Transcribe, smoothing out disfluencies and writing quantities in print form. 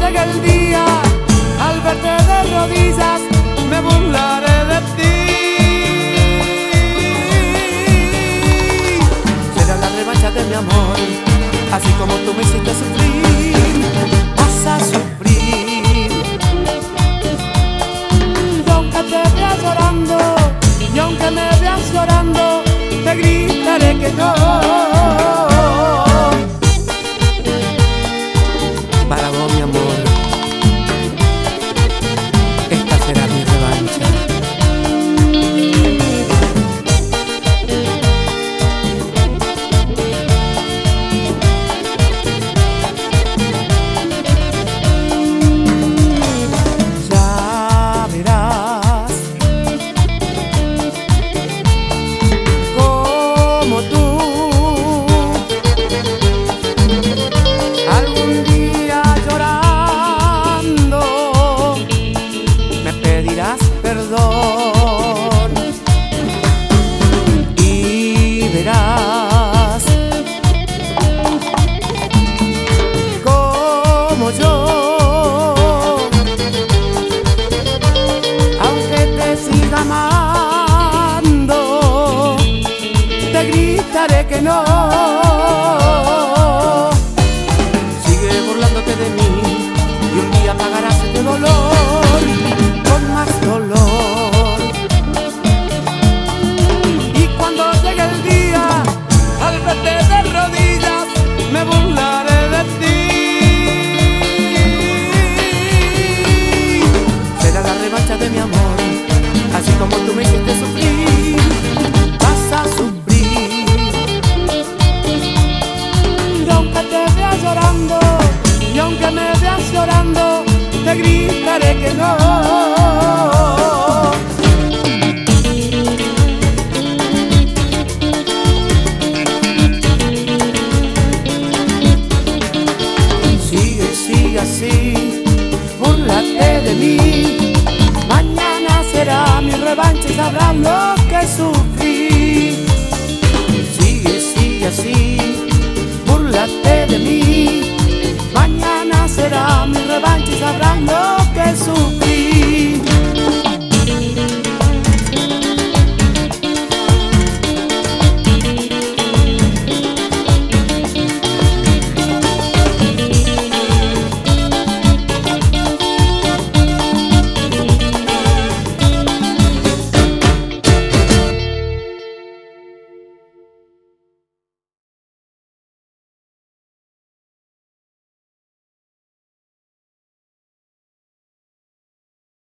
llegue el día, al verte de rodillas, me burlaré de ti. Será la revancha de mi amor, así como tú me hiciste sufrir, vas a sufrir. Y aunque te veas llorando, y aunque me veas llorando, te gritaré que no. Para vos, mi amor, esta será mi revancha. Ya verás como tú algún día llorando me pedirás perdón y verás como yo, aunque te siga amando, te gritaré que no. Sigue burlándote de mí y un día pagarás este dolor con más dolor. Y cuando llegue el día, al verte de rodillas, me burlaré de ti. Será la revancha de mi amor, así como tú me hiciste sufrir, vas a sufrir. Y aunque te veas llorando, y aunque me veas llorando, te gritaré que no. Sigue así, búrlate de mí. Mañana será mi revancha y sabrás lo que sufrí. Sigue así, búrlate de mí. Mañana será mi revancha y sabrás lo que sufrí.